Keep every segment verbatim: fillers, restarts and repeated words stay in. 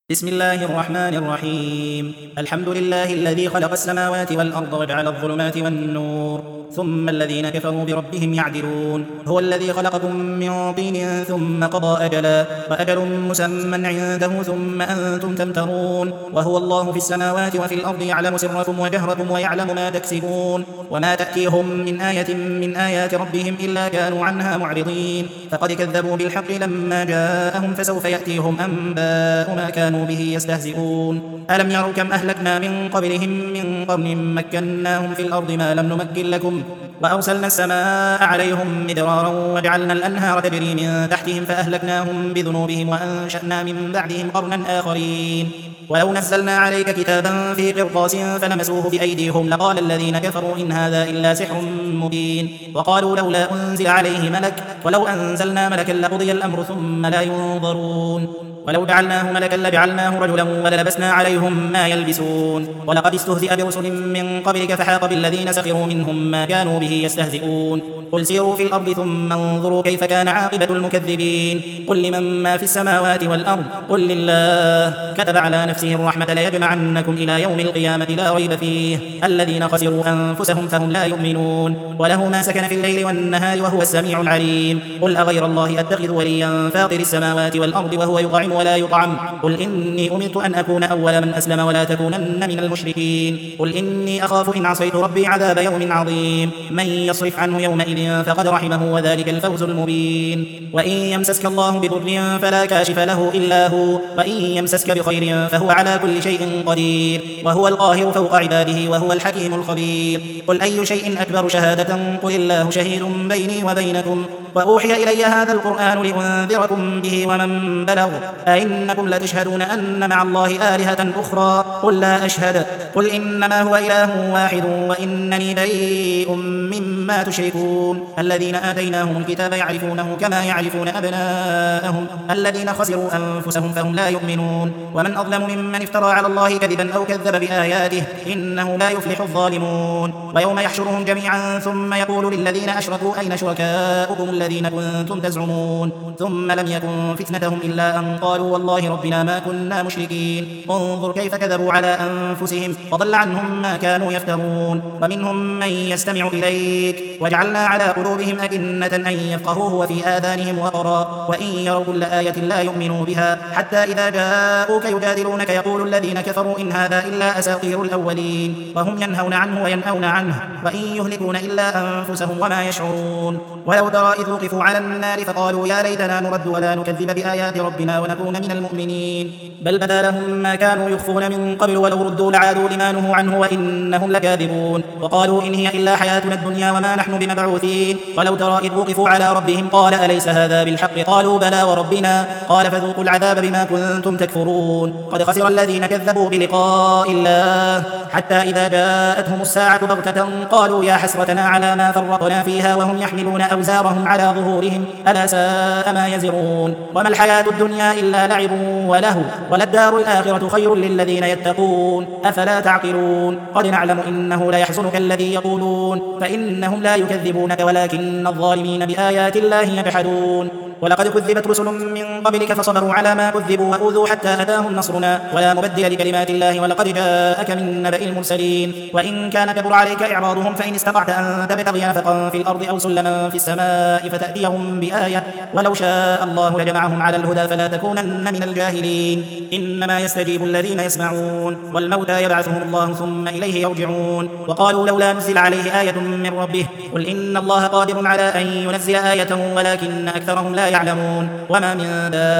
بسم الله الرحمن الرحيم. الحمد لله الذي خلق السماوات والأرض وجعل الظلمات والنور ثم الذين كفروا بربهم يعدلون. هو الذي خلقكم من طين ثم قضى أجلا وأجل مسمى عنده ثم أنتم تمترون. وهو الله في السماوات وفي الأرض يعلم سركم وجهركم ويعلم ما تكسبون. وما تأتيهم من آية من آيات ربهم إلا كانوا عنها معرضين. فقد كذبوا بالحق لما جاءهم فسوف يأتيهم أنباء ما كانوا به يستهزئون. ألم يروا كم أهلكنا من قبلهم من قرن مكناهم في الأرض ما لم نمكن لكم وأرسلنا السماء عليهم مدرارا وجعلنا الأنهار تجري من تحتهم فأهلكناهم بذنوبهم وأنشأنا من بعدهم قرنا آخرين. ولو نزلنا عليك كتابا في قرطاس فلمسوه بأيديهم لقال الذين كفروا إن هذا إلا سحر مبين. وقالوا لولا أنزل عليه ملك ولو أنزلنا ملكا لقضي الأمر ثم لا ينظرون. ولو جعلناه ملكا لجعلناه رجلا وللبسنا عليهم ما يلبسون. ولقد استهزئ برسل من قبلك فحاق بالذين سخروا منهم ما كانوا به يستهزئون. قل سيروا في الأرض ثم انظروا كيف كان عاقبة المكذبين. قل لمن ما في السماوات والأرض قل لله كتب على نفسه الرحمة ليجمعنكم إلى يوم القيامة لا ريب فيه الذين خسروا أنفسهم فهم لا يؤمنون. وله ما سكن في الليل والنهار وهو السميع العليم. قل أغير الله أتخذ وليا فاطر السماوات والأرض وهو يطعم ولا يطعم. قل إني أمرت أن أكون أول من أسلم ولا تكونن من المشركين. قل إني أخاف إن عصيت ربي عذاب يوم عظيم. من يصرف عنه يومئذ فقد رحمه وذلك الفوز المبين. وإن يمسسك الله بضر فلا كاشف له إلا هو وإن يمسسك بخير فهو على كل شيء قدير وهو القاهر فوق عباده وهو الحكيم الخبير. قل أي شيء أكبر شهادة قل الله شهيد بيني وبينكم وأوحي إلي هذا القرآن لأنذركم به ومن بلغ أئنكم لتشهدون أن مع الله آلهة أخرى قل لا أشهد. قل إنما هو إله واحد وإنني بريء مما تشركون. الذين آتيناهم الكتاب يعرفونه كما يعرفون أبناءهم الذين خسروا أنفسهم فهم لا يؤمنون. ومن أظلم ممن افترى على الله كذبا أو كذب بآياته إنه لا يفلح الظالمون. ويوم يحشرهم جميعا ثم يقول للذين أشركوا أين شركاؤكم الذين كنتم تزعمون ثم لم يكن فتنتهم إلا أن قالوا والله ربنا ما كنا مشركين. انظر كيف كذبوا على أنفسهم وضل عنهم ما كانوا يفترون. ومنهم من يستمع إليك وجعلنا على قلوبهم أكنة أن يفقهوه وفي آذانهم وقرا وإن يروا كل آية لا يؤمنوا بها حتى إذا جاءوك يجادلونك يقول الذين كفروا إن هذا إلا أساطير الأولين وهم ينهون عنه وينأون عنه وإن يهلكون إلا أنفسهم وما يشعرون. ولو ترى إذ وقفوا على النار فقالوا يا ليتنا نرد ولا نكذب بآيات ربنا ونكون من المؤمنين بل بدا لهم ما كانوا يخفون من قبل ولو ردوا لعادوا لما نهوا عنه وإنهم لكاذبون. وقالوا إن هي إلا حياتنا الدنيا وما نحن بمبعوثين. ولو ترى إذ وقفوا على ربهم قال أليس هذا بالحق قالوا بلى وربنا قال فذوقوا العذاب بما كنتم تكفرون. قد خسر الذين كذبوا بلقاء الله حتى إذا جاءتهم الساعة بغتة قالوا يا حسرتنا على ما فرطنا فيها وهم يحملون أوزارهم على ظهورهم ألا ساء ما يزرون. وما الحياة الدنيا إلا لعب ولهو وللدار الآخرة خير للذين يتقون أفلا تعقلون. قد نعلم إنه ليحزنك الذي يقولون فإنهم لا يكذبونك ولكن الظالمين بآيات الله يجحدون. ولقد كذبت رسل من قبلك فصبروا على ما كذبوا وأوذوا حتى أتاهم نصرنا ولا مبدل لكلمات الله ولقد جاءك من نبأ المرسلين. وإن كان كبر عليك إعراضهم فإن استطعت أن تبتغي نفقا في الأرض أو سلما في السماء فتأتيهم بآية ولو شاء الله لجمعهم على الهدى فلا تكونن من الجاهلين. إنما يستجيب الذين يسمعون والموتى يبعثهم الله ثم إليه يرجعون. وقالوا لولا نزل عليه آية من ربه قل إن الله قادر على أن ينزل آية ولكن أكثرهم لا يعلمون. وما من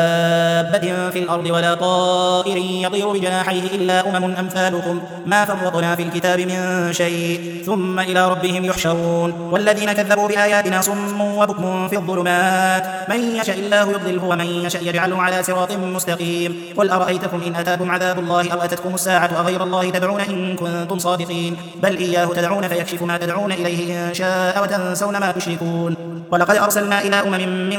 دابة في الأرض ولا طائر يطير بجناحيه إلا أمم أمثالكم ما فرطنا في الكتاب من شيء ثم إلى ربهم يحشرون. والذين كذبوا بآياتنا صم وبكم في الظلمات من يشاء الله يضلله ومن يشاء يجعله على صراط مستقيم. قل أرأيتكم إن أتاكم عذاب الله أو أتتكم الساعة أغير الله تدعون إن كنتم صادقين بل إياه تدعون فيكشف ما تدعون إليه إن شاء وتنسون ما تشركون. ولقد أرسلنا إلى أمم من قبلك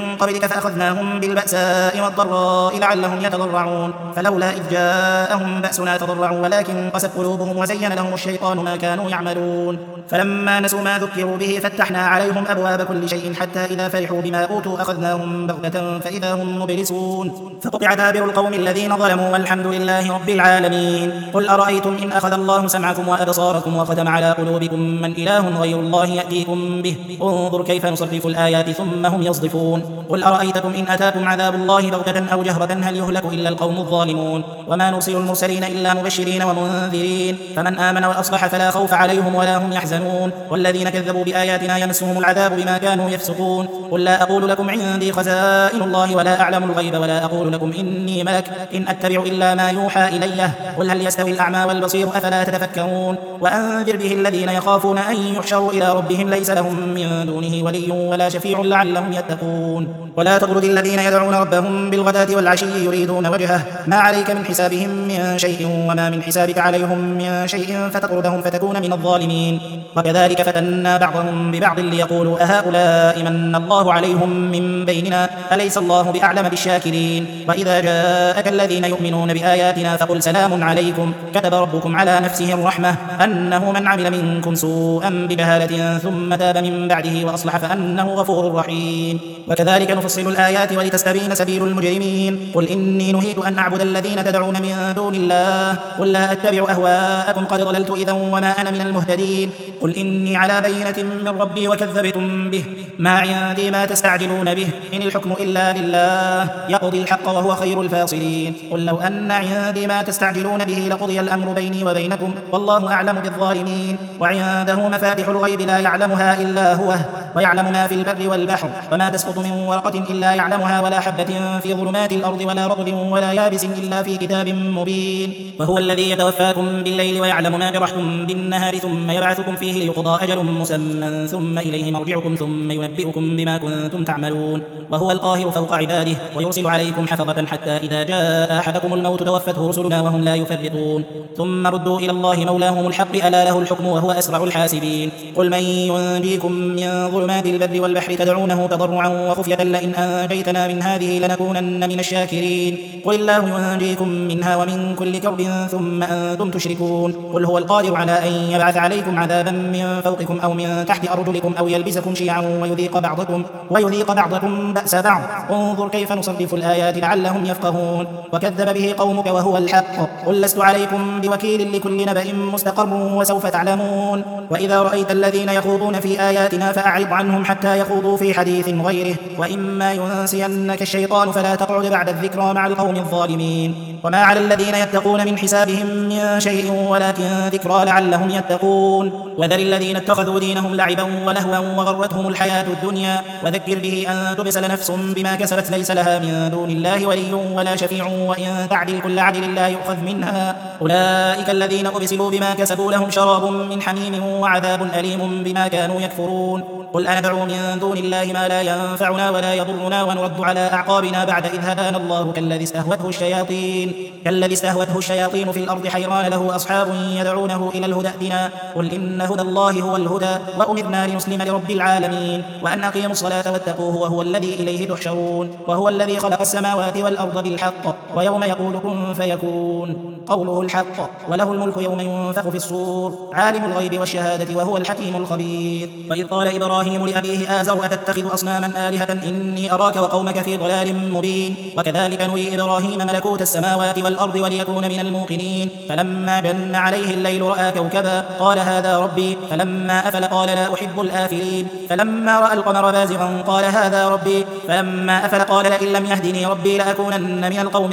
ربك فأخذناهم بالبأساء والضراء لعلهم يتضرعون فلولا إذ جاءهم بأسنا تضرعوا ولكن قست قلوبهم وزين لهم الشيطان ما كانوا يعملون فلما نسوا ما ذكروا به فتحنا عليهم أبواب كل شيء حتى إذا فرحوا بما أوتوا أخذناهم بغتة فإذا هم مبلسون فقطع دابر القوم الذين ظلموا والحمد لله رب العالمين قل أرأيتم إن أخذ الله سمعكم وأبصاركم وختم على قلوبكم من إله غير الله يأتيكم به انظر كيف نصرف الآيات ثم هم يصدفون قل أرأيتكم إن أتاكم عذاب الله بغتة أو جهرة هل يهلك إلا القوم الظالمون وما نرسل المرسلين إلا مبشرين ومنذرين فمن آمن وأصلح فلا خوف عليهم ولا هم يحزنون والذين كذبوا بآياتنا يمسهم العذاب بما كانوا يفسقون قل لا أقول لكم عندي خزائن الله ولا أعلم الغيب ولا أقول لكم إني ملك إن أتبع إلا ما يوحى إليه قل هل يستوي الأعمى والبصير أفلا تتفكرون وأنذر به الذين يخافون أن يحشروا إلى ربهم ليس لهم من دونه ولي ولا شفيع لعلهم يتقون ولا تطرد الذين يدعون ربهم بالغداة والعشي يريدون وجهه ما عليك من حسابهم من شيء وما من حسابك عليهم من شيء فتطردهم فتكون من الظالمين وكذلك فتنا بعضهم ببعض ليقولوا أهؤلاء من الله عليهم من بيننا أليس الله بأعلم بالشاكرين وإذا جاءك الذين يؤمنون بآياتنا فقل سلام عليكم كتب ربكم على نفسه الرحمة أنه من عمل منكم سوءا بجهالة ثم تاب من بعده وأصلح فأنه غفور رحيم وكذلك نفصل الآيات ولتستبين سبيل المجرمين قل إني نهيت أن أعبد الذين تدعون من دون الله قل لا أتبع أهواءكم قد ضللت إذا وما أنا من المهتدين قل إني على بينة من ربي وكذبتم به ما عندي ما تستعجلون به إن الحكم إلا لله يقضي الحق وهو خير الفاصلين قل لو أن عندي ما تستعجلون به لقضي الأمر بيني وبينكم والله أعلم بالظالمين وعنده مفاتح الغيب لا يعلمها إلا هو ويعلم ما في البر والبحر وما تسقط من ورقة إلا يعلمها ولا حبة في ظلمات الأرض ولا رطب ولا يابس إلا في كتاب مبين وهو الذي يتوفاكم بالليل ويعلم ما جرحتم بالنهار ثم يبعثكم فيه ليقضى أجل مسمى ثم إليه مرجعكم ثم ينبئكم بما كنتم تعملون وهو القاهر فوق عباده ويرسل عليكم حفظة حتى إذا جاء أحدكم الموت توفته رسلنا وهم لا يفرطون ثم ردوا إلى الله مولاهم الحق ألا له الحكم وهو أسرع الحاسبين قل من ينجيكم من ظلمات البر والبحر تدعونه تضرعا وخفية لئن أنجيتنا من هذه لنكونن من الشاكرين قل الله ينجيكم منها ومن كل كرب ثم أنتم تشركون قل هو القادر على أن يبعث عليكم عذابا من فوقكم أو من تحت أرجلكم أو يلبسكم شيعا ويذيق بعضكم ويذيق بعضكم بأس بعض انظر كيف نصرف الآيات لعلهم يفقهون وكذب به قومك وهو الحق قل لست عليكم بوكيل لكل نبأ مستقر وسوف تعلمون وإذا رأيت الذين يخوضون في آياتنا فأعرض عنهم حتى يخوضوا في حديث غيره وإما ينسينك الشيطان فلا تقعد بعد الذكرى مع القوم الظالمين وما على الذين يتقون من حسابهم من شيء ولكن ذكرى لعلهم يتقون وذر الذين اتخذوا دينهم لعبا ولهوا وغرتهم الحياة الدنيا وذكر به أن تبسل نفس بما كسبت ليس لها من دون الله ولي ولا شفيع وإن تعدل كل عدل لا يؤخذ منها أولئك الذين أبسلوا بما كسبوا لهم شراب من حميم وعذاب أليم بما كانوا يكفرون قل أندعو من دون الله ما لا ينفعنا ولا يضرنا ونرد على أعقابنا بعد إذ هدانا الله كالذي استهوته الشياطين كالذي استهوته الشياطين في الأرض حيران له أصحاب يدعونه إلى الهدى ائتنا قل إن هدى الله هو الهدى وأمرنا لنسلم لرب العالمين وأن أقيموا الصلاة واتقوه وهو الذي إليه تحشرون وهو الذي خلق السماوات والأرض بالحق ويوم يقول كن فيكون قوله الحق وله الملك يوم ينفخ في الصور عالم الغيب والشهادة وهو الحكيم الخبير وإذ قال إبراهيم لأبيه آزر أتتخذ أصناما آلهة إني أراك وقومك في ضلال مبين وكذلك نري إبراهيم ملكوت السماوات والأرض وليكون من الموقنين فلما جن عليه الليل رأى كوكبا قال هذا ربي فلما أفل قال لا أحب الآفلين فلما رأى القمر بازغا قال هذا ربي فلما أفل قال لئن لم يهدني ربي لأكونن من القوم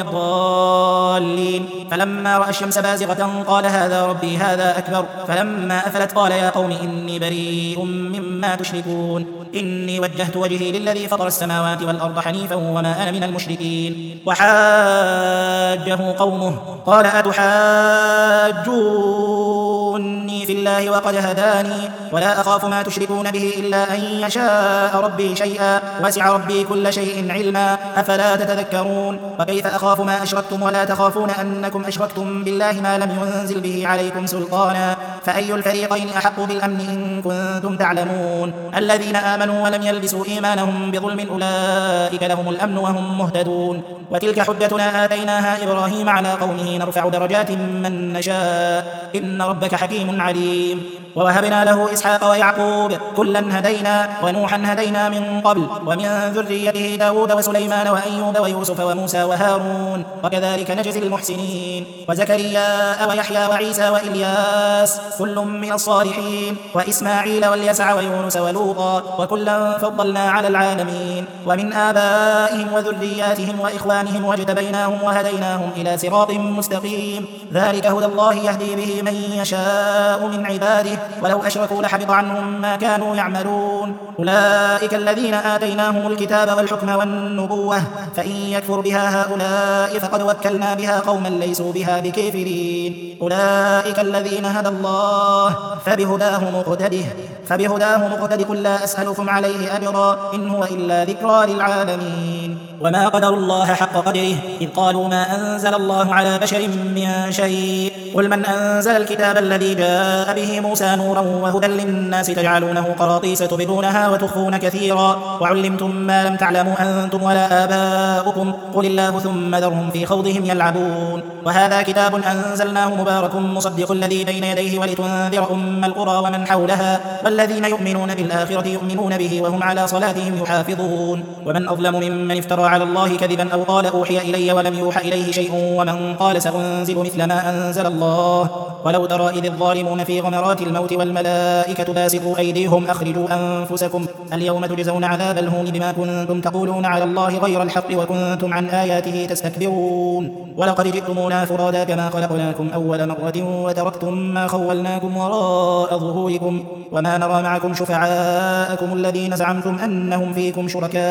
الضالين فلما رأى الشمس بازغة قال هذا ربي هذا أكبر فلما أفلت قال يا قوم إني بريء مما تشركون إني وجهت وجهي للذي فطر السماوات والأرض حنيفا وما أنا من المشركين وحاجه قومه قال أتحاجوني في الله وقد هداني ولا أخاف ما تشركون به إلا أن يشاء ربي شيئا وسع ربي كل شيء علما أفلا تتذكرون وكيف أخاف ما أشركتم ولا تخافون أنكم أشركتم بالله ما لم ينزل به عليكم سلطانا فأي الفريقين أحق بالأمن إن كنتم تعلمون الذين آمنوا ولم يلبسوا إيمانهم بظلم أولئك لهم الأمن وهم مهتدون وتلك حجتنا آتيناها إبراهيم على قومه نرفع درجات من نشاء إن ربك حكيم عليم ووهبنا له إسحاق ويعقوب كلا هدينا ونوحا هدينا من قبل ومن ذريته داود وسليمان وأيوب ويوسف وموسى وهارون وكذلك نجزي المحسنين وزكريا ويحيى وعيسى وإلياس كل من الصالحين وإسماعيل واليسع ويونس ولوطا وكلا فضلنا على العالمين ومن آبائهم وذرياتهم وإخوانهم واجتبيناهم وهديناهم إلى صراط مستقيم ذلك هدى الله يهدي به من يشاء من عباده ولو أشركوا لحبط عنهم ما كانوا يعملون أولئك الذين آتيناهم الكتاب والحكم والنبوة فإن يكفر بها هؤلاء فقد وكلنا بها قوما ليسوا بها بكافرين أولئك الذين هدى الله فبهداه مقتده فبهداه مقتد قل لا أسألكم عليه أجرا إن هو إلا ذكرى للعالمين وما قدروا الله حق قدره إذ قالوا ما أنزل الله على بشر من شيء قل من أنزل الكتاب الذي جاء به موسى نورا وهدى للناس تجعلونه قراطيس تبدونها وتخفون كثيرا وعلمتم ما لم تعلموا أنتم ولا آباؤكم قل الله ثم ذرهم في خوضهم يلعبون وهذا كتاب أنزلناه مبارك مصدق الذي بين يديه ولتنذر أم القرى ومن حولها والذين يؤمنون بالآخرة يؤمنون به وهم على صلاتهم يحافظون ومن أظلم ممن افترى على الله كذبا أو قال أوحي إلي ولم يوحى إليه شيء ومن قال سأنزل مثل ما أنزل الله ولو ترى إذ الظالمون في غمرات الموت والملائكة باسطوا أيديهم أخرجوا أنفسكم اليوم تجزون عذاب الهون بما كنتم تقولون على الله غير الحق وكنتم عن آياته تستكبرون ولقد جئتمونا فرادا كما خلقناكم أول مرة وتركتم ما خولناكم وراء ظهوركم وما نرى معكم شفعاءكم الذين زعمتم أنهم فيكم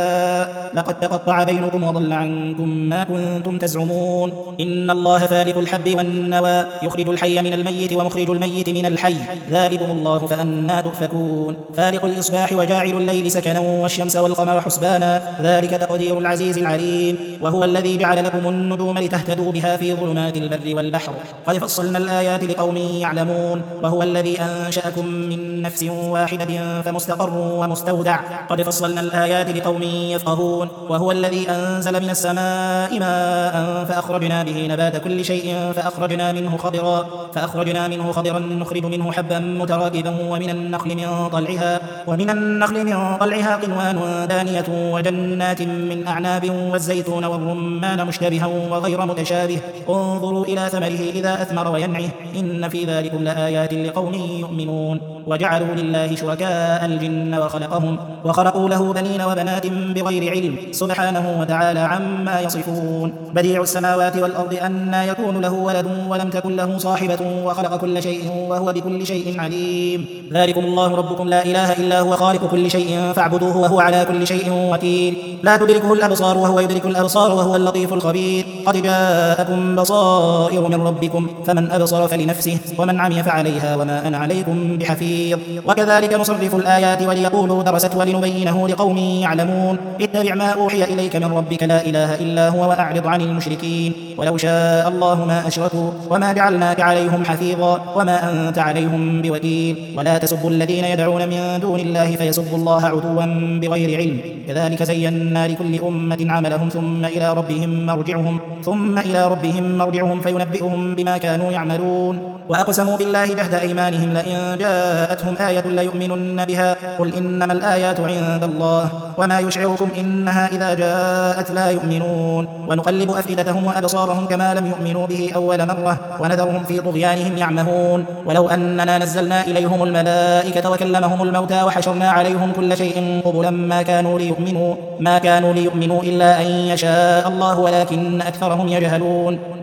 شركاء لقد تقطع بينكم وضل عنكم ما كنتم تزعمون إن الله فالق الحب والنوى يخرج الحي من الميت ومخرج الميت من الحي ذلكم الله فأنى تؤفكون فالق الإصباح وجاعل الليل سكنا والشمس والقمر حسبانا ذلك تقدير العزيز العليم وهو الذي جعل لكم النجوم لتهتدوا بها في ظلمات البر والبحر قد فصلنا الآيات لقوم يعلمون وهو الذي أنشأكم من نفس واحدة فمستقر ومستودع قد فصلنا الآيات لقوم يفقهون وهو الذي أنزل من السماء ماء فأخرجنا به نبات كل شيء فأخرجنا منه خضرا فأخرجنا منه خضرا نخرج منه حبا متراكبا ومن النخل من طلعها ومن النخل من طلعها قنوان دانية وجنات من أعناب والزيتون والرمان مشتبها وغير متشابه انظروا إلى ثمره إذا أثمر وينعه إن في ذلك لآيات لقوم يؤمنون وجعلوا لله شركاء الجن وخلقهم وخلقوا له بنين وبنات بغير علم سبحانه وتعالى عما يصفون بديع السماوات والأرض أنى يكون له ولد ولم تكن له صاحبة وخلق كل شيء وهو بكل شيء عليم ذلكم الله ربكم لا إله إلا هو خالق كل شيء فاعبدوه وهو على كل شيء وكيل لا تدركه الأبصار وهو يدرك الأبصار وهو اللطيف الخبير قد جاءكم بصائر من ربكم فمن أبصر فلنفسه ومن عمي فعليها وما أنا عليكم بحفيظ وكذلك نصرف الآيات وليقولوا درست ولنبينه لقوم يعلمون اتبع ما أوحي إليك من ربك لا إله إلا هو وأعرض عن المشركين ولو شاء الله ما أشركوا وما جعلناك عليهم حفيظا وما أنت عليهم بوكيل ولا تسبوا الذين يدعون من دون الله فيسبوا الله عدوا بغير علم كذلك زينا لكل أمة عملهم ثم إلى ربهم مرجعهم ثم إلى ربهم مرجعهم فينبئهم بما كانوا يعملون وأقسموا بالله جهد أيمانهم لئن جاءتهم آية ليؤمنن بها قل إنما الآيات عند الله وما يشعركم إنها إذا جاءت لا يؤمنون ونقلب أفئدتهم وأبصارهم كما لم يؤمنوا به أول مرة ونذرهم في طغيانهم يعمهون ولو أننا نزلنا إليهم الملائكة وكلمهم الموتى وحشرنا عليهم كل شيء قبلا ما كانوا ليؤمنوا ما كانوا ليؤمنوا إلا أن يشاء الله ولكن أكثرهم يجهلون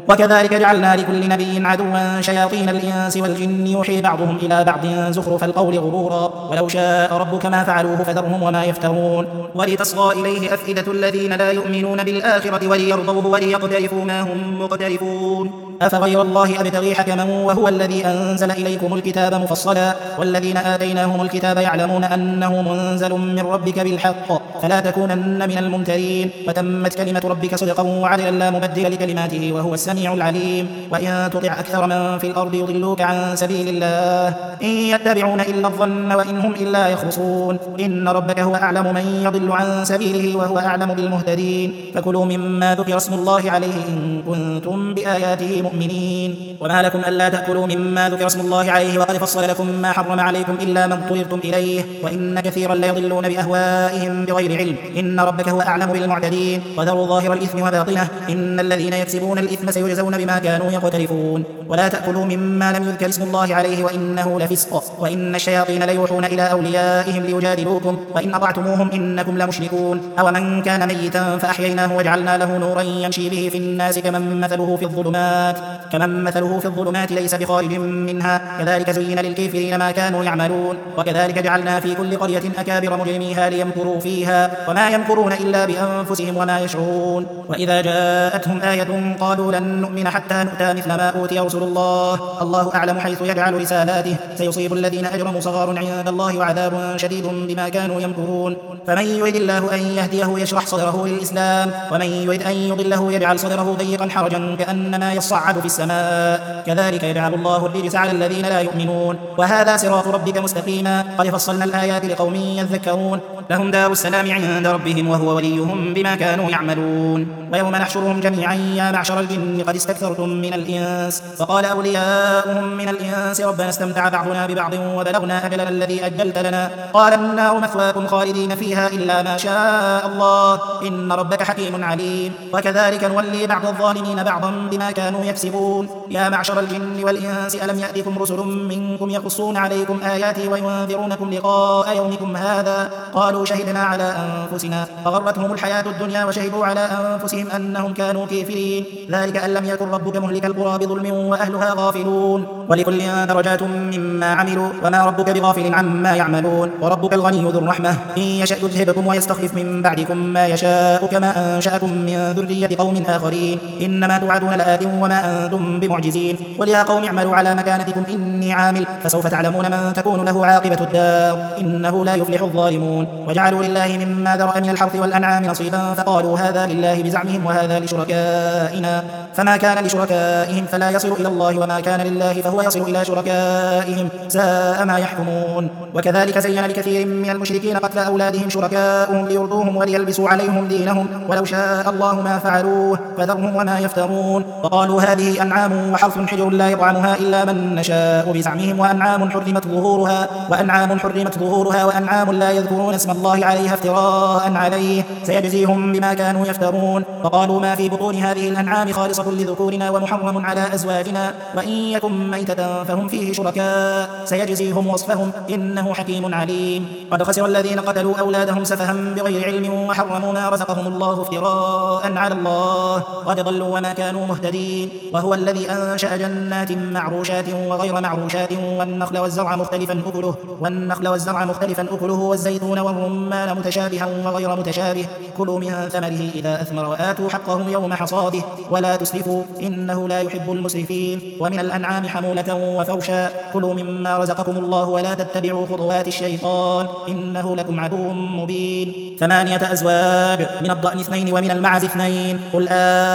وكذلك جعلنا لكل نبي عدوا شياطين الإنس والجن يوحي بعضهم إلى بعض زخرف القول غرورا ولو شاء ربك ما فعلوه فذرهم وما يفترون ولتصغى إليه أفئدة الذين لا يؤمنون بالآخرة وليرضوه وليقترفوا ما هم مقترفون أفغير الله أبتغي حكما وهو الذي أنزل إليكم الكتاب مفصلا والذين آتيناهم الكتاب يعلمون أنه منزل من ربك بالحق فلا تكونن من الممترين وتمت كلمة ربك صدقا وعدلا لا مبدل لكلماته وهو السميع العليم وإن تطع أكثر من في الأرض يضلوك عن سبيل الله إن يتبعون إلا الظن وإن هم إلا يخرصون إن ربك هو أعلم من يضل عن سبيله وهو أعلم بالمهتدين فكلوا مما ذكر اسم الله عليه إن كنتم بآياته مؤمنين وما لكم ألا تأكلوا مما ذكر اسم الله عليه وقد فصل لكم ما حرم عليكم إلا ما اضطررتم إليه وإن كثيرا ليضلون بأهوائهم بغير علم إن ربك هو أعلم بالمعتدين وذروا ظاهر الإثم وباطنه إن الذين يكسبون الإثم سيجزون بما كانوا يقترفون ولا تأكلوا مما لم يذكر اسم الله عليه وإنه لفسق وإن الشياطين ليوحون إلى أوليائهم ليجادلوكم وإن أطعتموهم إنكم لمشركون أو من كان ميتا فأحييناه وجعلنا له نورا يمشي به في الناس كمن مثله في الظلمات كمن مثله في الظلمات ليس بخارج منها كذلك زين للكافرين ما كانوا يعملون وكذلك جعلنا في كل قرية أكابر مجرميها ليمكروا فيها وما يمكرون إلا بأنفسهم وما يشعرون وإذا جاءتهم آية قالوا لن نؤمن حتى نؤتى مثل ما أوتي رسل الله الله أعلم حيث يجعل رسالاته سيصيب الذين أجرموا صغار عند الله وعذاب شديد بما كانوا يمكرون فمن يريد الله أن يهديه يشرح صدره للإسلام ومن يريد أن يضله يجعل صدره ضيقا حرجا كأنما يصعد في السماء كذلك يجعل الله الرجس على الذين لا يؤمنون وهذا صراط ربك مستقيما قد فصلنا الآيات لقوم يذكرون لهم دار السلام عند ربهم وهو وليهم بما كانوا يعملون ويوم نحشرهم جميعا يا معشر الجن قد استكثرتم من الإنس فقال أولياؤهم من الإنس ربنا استمتع بعضنا ببعض وبلغنا أجلنا الذي أجلت لنا قال النار مثواكم خالدين فيها إلا ما شاء الله إن ربك حكيم عليم وكذلك نولي بعض الظالمين بعضا بما كانوا يكسبون يا معشر الجن والإنس ألم يأتكم رسل منكم يقصون عليكم آياتي وينذرونكم لقاء يومكم هذا قالوا شهدنا على أنفسنا فغرتهم الحياة الدنيا وشهدوا على أنفسهم أنهم كانوا كافرين ذلك أن لم يكن ربك مهلك القرى بظلم وأهلها غافلون ولكل درجات مما عملوا وما ربك بغافل عما يعملون وربك الغني ذو الرحمة إن يشأ يذهبكم ويستخلف من بعدكم ما يشاء كما أنشأكم من ذرية قوم آخرين إنما توعدون لآت وما أنتم بمعجزين قل يا قوم اعملوا على مكانتكم إني عامل فسوف تعلمون من تكون له عاقبة الدار إنه لا يفلح الظالمون وجعلوا لله مما ذرأ من الحرث والأنعام نصيبا فقالوا هذا لله بزعمهم وهذا لشركائنا فما كان لشركائهم فلا يصل إلى الله وما كان لله فهو يصل إلى شركائهم ساء ما يحكمون وكذلك زين لكثير من المشركين قتل أولادهم شركاؤهم ليرضوهم وليلبسوا عليهم دينهم ولو شاء الله ما فعلوه فذرهم وما يفترون وقالوا هذه أنعام وحرث حجر لا يطعمها إلا من نشاء بزعمهم وأنعام حرمت ظهورها وأنعام حرمت ظهورها وأنعام لا يذكرون اسم الله عليها افتراء عليه سيجزيهم بما كانوا يفترون وقالوا ما في بطون هذه الأنعام خالصة لذكورنا ومحرم على أزواجنا وإن يكن ميتة فهم فيه شركاء سيجزيهم وصفهم إنه حكيم عليم قد خسر الذين قتلوا أولادهم سفها بغير علم وحرموا ما رزقهم الله افتراء على الله قد ضلوا وما كانوا مهتدين وهو الذي أنشأ جنات معروشات وغير معروشات والنخل والزرع مختلفا أكله والنخل والزرع مختلفا أكله والزيتون والرمان متشابها وغير متشابه كلوا من ثمره إذا أثمر وآتوا حقه يوم حصاده ولا تسرفوا إنه لا يحب المسرفين ومن الأنعام حمولة وفرشا كلوا مما رزقكم الله ولا تتبعوا خطوات الشيطان إنه لكم عدو مبين ثمانية أزواج من الضأن اثنين ومن المعز اثنين قل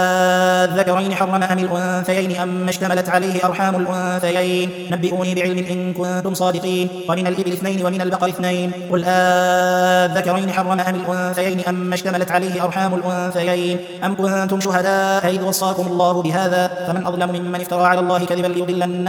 آذكرين حرم أم الأنثيين أم اشتملت عليه أرحام الأنثيين نبئوني بعلم إن كنتم صادقين ومن الإبل اثنين ومن البقر اثنين قل آذكرين حرم أم الأنثيين أم اشتملت عليه أرحام الأنثيين أم كنتم شهداء إذ وصاكم الله بهذا فمن أظلم ممن افترى على الله كذبا ليضل الناس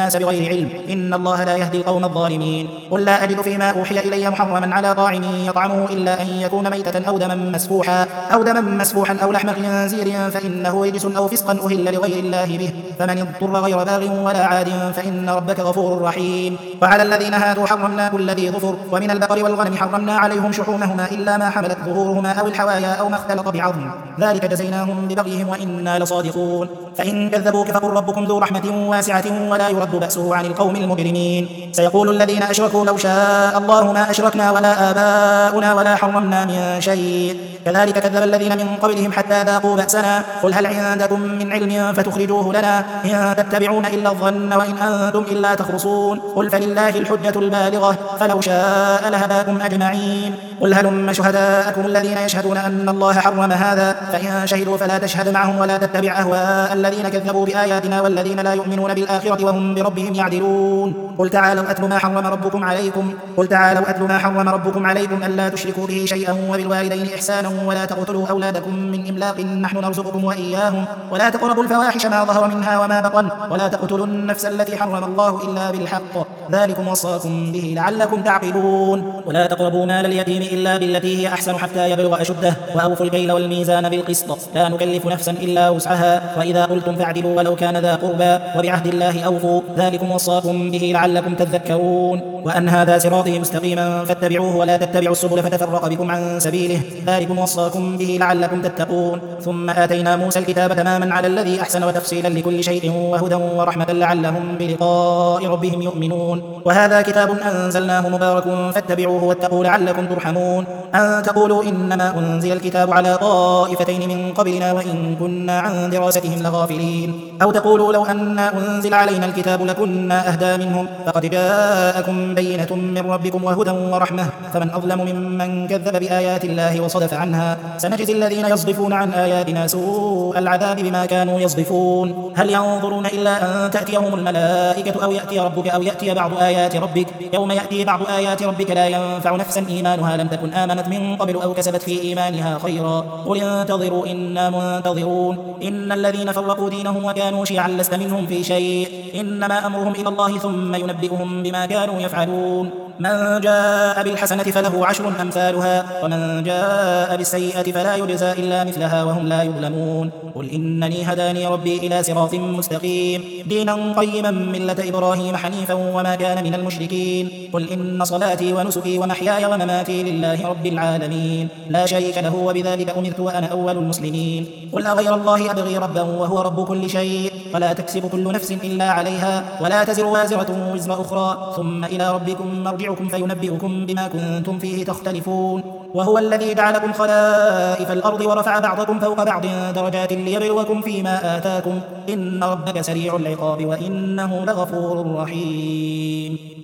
الناس بغير علم إن الله لا يهدي القوم الظالمين قل لا أجد فيما أوحي إلي محرما على طاعم يطعمه إلا أن يكون ميتة أو دما مسفوحا أو دما مسفوحا أو لحم خنزير فإنه رجس أو فسقا أهل لغير الله به فمن اضطر غير باغ ولا عاد فإن ربك غفور رحيم وعلى الذين هادوا حرمنا كل ذي ظفر ومن البقر والغنم حرمنا عليهم شحومهما إلا ما حملت ظهورهما أو الحوايا أو ما اختلط بعظم ذلك جزيناهم ببغيهم وإنا لصادقون فإن كذبوك فقل ربكم ذو رحمة واسعة ولا يرد بأسه عن القوم المجرمين سيقول الذين أشركوا لو شاء الله ما أشركنا ولا آباؤنا ولا حرمنا من شيء كذلك كذب الذين من قبلهم حتى ذاقوا بأسنا قل هل عندكم من علم فتخرجوه لنا إن تتبعون إلا الظن وإن أنتم إلا تخرصون قل فلله الحجة البالغة فلو شاء لهداكم أجمعين قل هلم شهداءكم الذين يشهدون أن الله حرم هذا فإن شهدوا فلا تشهد معهم ولا تتبع أهواء الذين كذبوا بآياتنا والذين لا يؤمنون بالآخرة وهم بربهم يعدلون قل تعالوا أتل ما حرم ربكم عليكم قل تعالوا أتل ما حرم ربكم عليكم ألا تشركوا به شيئا وبالوالدين إحسانا ولا تقتلوا أولادكم من إملاق نحن نرزقكم وإياهم ولا تقربوا الفواحش ما ظهر منها وما بطن ولا تقتلوا النفس التي حرم الله إلا بالحق ذلكم وصاكم به لعلكم تعقلون ولا تقربوا مال اليتيم إلا بالتي هي أحسن حتى يبلغ أشده وأوفوا الكيل والميزان بالقسط لا نكلف نفسا إلا وسعها وإذا قلتم فاعدلوا ولو كان ذا قربى وبعهد الله أوفوا ذلكم وصاكم به لعلكم تذكرون وأن هذا صراطي مستقيما فاتبعوه ولا تتبعوا السبل فتفرق بكم عن سبيله ذلكم وصاكم به لعلكم تتقون ثم آتينا موسى الكتاب تماما على الذي أحسن وتفصيلا لكل شيء وهدى ورحمة لعلهم بلقاء ربهم يؤمنون وهذا كتاب أنزلناه مبارك فاتبعوه واتقوا لعلكم ترحمون أن تقولوا إنما أنزل الكتاب على طائفتين من قبلنا وإن كنا عن دراستهم لغافلين أو تقولوا لو أن أنزل علينا الكتاب لكنا أهدى منهم فقد جاءكم بينة من ربكم وهدى ورحمة فمن أظلم ممن كذب بآيات الله وصدف عنها سنجزي الذين يصدفون عن آياتنا سوء العذاب بما كانوا يصدفون هل ينظرون إلا أن تأتيهم الملائكة أو يأتي ربك أو يأتي بعض آيات ربك يوم يأتي بعض آيات ربك لا ينفع نفسا إيمانها لم تكن آمنت من قبل أو كسبت في إيمانها خيرا قل انتظروا إنا منتظرون إن الذين فرقوا دينهم وكانوا شيعا لست منهم في شيء إنما أمرهم إلى الله ثم ينبئهم بما كانوا يفعلون من جاء بالحسنة فله عشر أمثالها ومن جاء بالسيئة فلا يجزى إلا مثلها وهم لا يظلمون قل إنني هداني ربي إلى صراط مستقيم دينا قيما ملة إبراهيم حنيفا وما كان من المشركين قل إن صلاتي ونسكي ومحياي ومماتي لله رب العالمين لا شريك له وبذلك أمرت وأنا أول المسلمين قل أغير الله أبغي ربا وهو رب كل شيء ولا تكسب كل نفس إلا عليها ولا تزر وازرة وزر أخرى ثم إلى ربكم مرجعكم فينبئكم بما كنتم فيه تختلفون وهو الذي جعلكم خلائف الأرض ورفع بعضكم فوق بعض درجات ليبلوكم فيما آتاكم إن ربك سريع العقاب وإنه لغفور رحيم